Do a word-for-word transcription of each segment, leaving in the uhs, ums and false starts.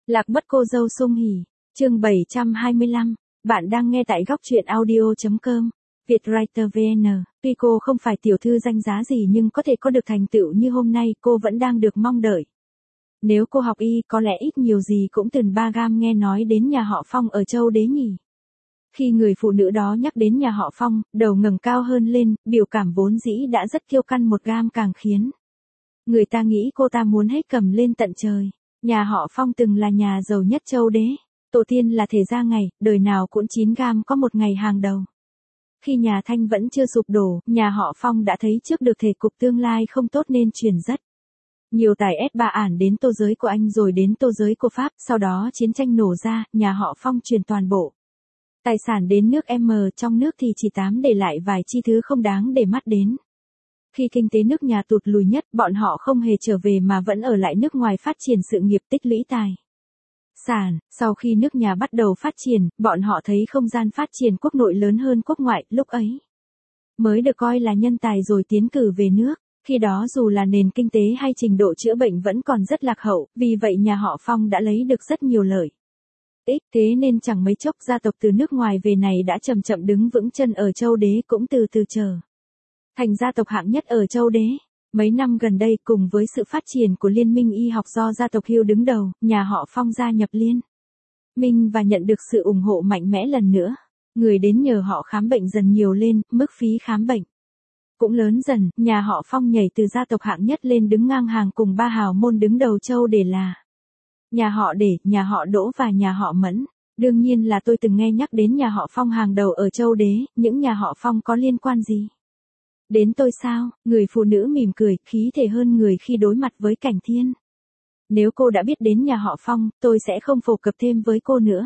Lạc mất cô dâu Sung Hỉ, chương bảy trăm hai mươi lăm, bạn đang nghe tại góc truyện audio chấm com, Vietwriter vê en. Tuy cô không phải tiểu thư danh giá gì nhưng có thể có được thành tựu như hôm nay cô vẫn đang được mong đợi. Nếu cô học y có lẽ ít nhiều gì cũng từng ba gam nghe nói đến nhà họ Phong ở Châu Đế nhỉ. Khi người phụ nữ đó nhắc đến nhà họ Phong, đầu ngẩng cao hơn lên, biểu cảm vốn dĩ đã rất kiêu căng một gam càng khiến người ta nghĩ cô ta muốn hết cầm lên tận trời. Nhà họ Phong từng là nhà giàu nhất Châu Đế, tổ tiên là thể gia ngày, đời nào cũng chín gam có một ngày hàng đầu. Khi nhà Thanh vẫn chưa sụp đổ, nhà họ Phong đã thấy trước được thể cục tương lai không tốt nên chuyển rất nhiều tài ép ba ản đến tô giới của Anh rồi đến tô giới của Pháp, sau đó chiến tranh nổ ra, nhà họ Phong truyền toàn bộ tài sản đến nước M, trong nước thì chỉ tám để lại vài chi thứ không đáng để mắt đến. Khi kinh tế nước nhà tụt lùi nhất, bọn họ không hề trở về mà vẫn ở lại nước ngoài phát triển sự nghiệp tích lũy tài sản. Sau khi nước nhà bắt đầu phát triển, bọn họ thấy không gian phát triển quốc nội lớn hơn quốc ngoại, lúc ấy mới được coi là nhân tài rồi tiến cử về nước. Khi đó dù là nền kinh tế hay trình độ chữa bệnh vẫn còn rất lạc hậu, vì vậy nhà họ Phong đã lấy được rất nhiều lợi ích, thế nên chẳng mấy chốc gia tộc từ nước ngoài về này đã chậm chậm đứng vững chân ở Châu Đế, cũng từ từ trở thành gia tộc hạng nhất ở Châu Đế. Mấy năm gần đây, cùng với sự phát triển của liên minh y học do gia tộc Hưu đứng đầu, nhà họ Phong gia nhập liên minh và nhận được sự ủng hộ mạnh mẽ lần nữa. Người đến nhờ họ khám bệnh dần nhiều lên, mức phí khám bệnh cũng lớn dần, nhà họ Phong nhảy từ gia tộc hạng nhất lên đứng ngang hàng cùng ba hào môn đứng đầu Châu Đế là nhà họ Để, nhà họ Đỗ và nhà họ Mẫn. Đương nhiên là tôi từng nghe nhắc đến nhà họ Phong hàng đầu ở Châu Đế, những nhà họ Phong có liên quan gì đến tôi sao? Người phụ nữ mỉm cười, khí thể hơn người khi đối mặt với Cảnh Thiên. Nếu cô đã biết đến nhà họ Phong, tôi sẽ không phổ cập thêm với cô nữa.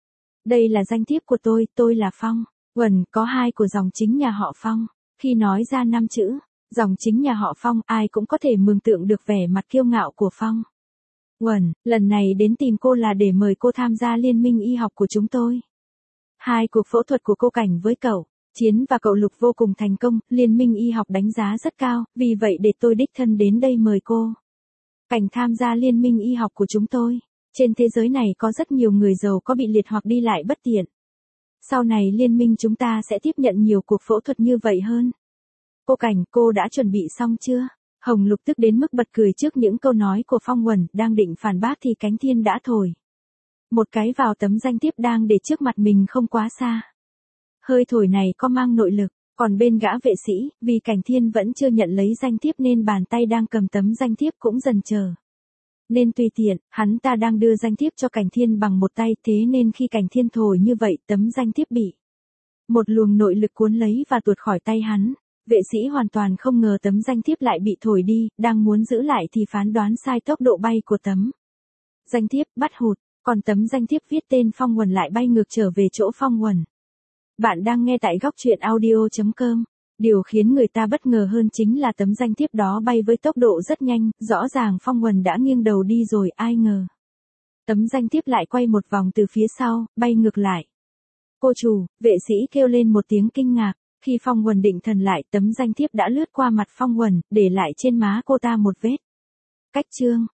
Đây là danh thiếp của tôi, tôi là Phong Uẩn, có hai của dòng chính nhà họ Phong. Khi nói ra năm chữ dòng chính nhà họ Phong, ai cũng có thể mường tượng được vẻ mặt kiêu ngạo của Phong Uẩn. Lần này đến tìm cô là để mời cô tham gia liên minh y học của chúng tôi. Hai cuộc phẫu thuật của cô Cảnh với cậu Chiến và cậu Lục vô cùng thành công, liên minh y học đánh giá rất cao, vì vậy để tôi đích thân đến đây mời cô Cảnh tham gia liên minh y học của chúng tôi. Trên thế giới này có rất nhiều người giàu có bị liệt hoặc đi lại bất tiện. Sau này liên minh chúng ta sẽ tiếp nhận nhiều cuộc phẫu thuật như vậy hơn. Cô Cảnh, cô đã chuẩn bị xong chưa? Hồng Lục tức đến mức bật cười trước những câu nói của Phong Uẩn, đang định phản bác thì Cánh Thiên đã thổi một cái vào tấm danh thiếp đang để trước mặt mình không quá xa. Hơi thổi này có mang nội lực, còn bên gã vệ sĩ, vì Cảnh Thiên vẫn chưa nhận lấy danh thiếp nên bàn tay đang cầm tấm danh thiếp cũng dần chờ nên tùy tiện, hắn ta đang đưa danh thiếp cho Cảnh Thiên bằng một tay, thế nên khi Cảnh Thiên thổi như vậy tấm danh thiếp bị một luồng nội lực cuốn lấy và tuột khỏi tay hắn. Vệ sĩ hoàn toàn không ngờ tấm danh thiếp lại bị thổi đi, đang muốn giữ lại thì phán đoán sai tốc độ bay của tấm danh thiếp, bắt hụt, còn tấm danh thiếp viết tên Phong Uẩn lại bay ngược trở về chỗ Phong Uẩn. Bạn đang nghe tại góc truyện audio chấm com. Điều khiến người ta bất ngờ hơn chính là tấm danh thiếp đó bay với tốc độ rất nhanh, rõ ràng Phong Uẩn đã nghiêng đầu đi rồi, ai ngờ tấm danh thiếp lại quay một vòng từ phía sau, bay ngược lại. Cô chủ, vệ sĩ kêu lên một tiếng kinh ngạc. Khi Phong Uẩn định thần lại, tấm danh thiếp đã lướt qua mặt Phong Uẩn, để lại trên má cô ta một vết cách chương.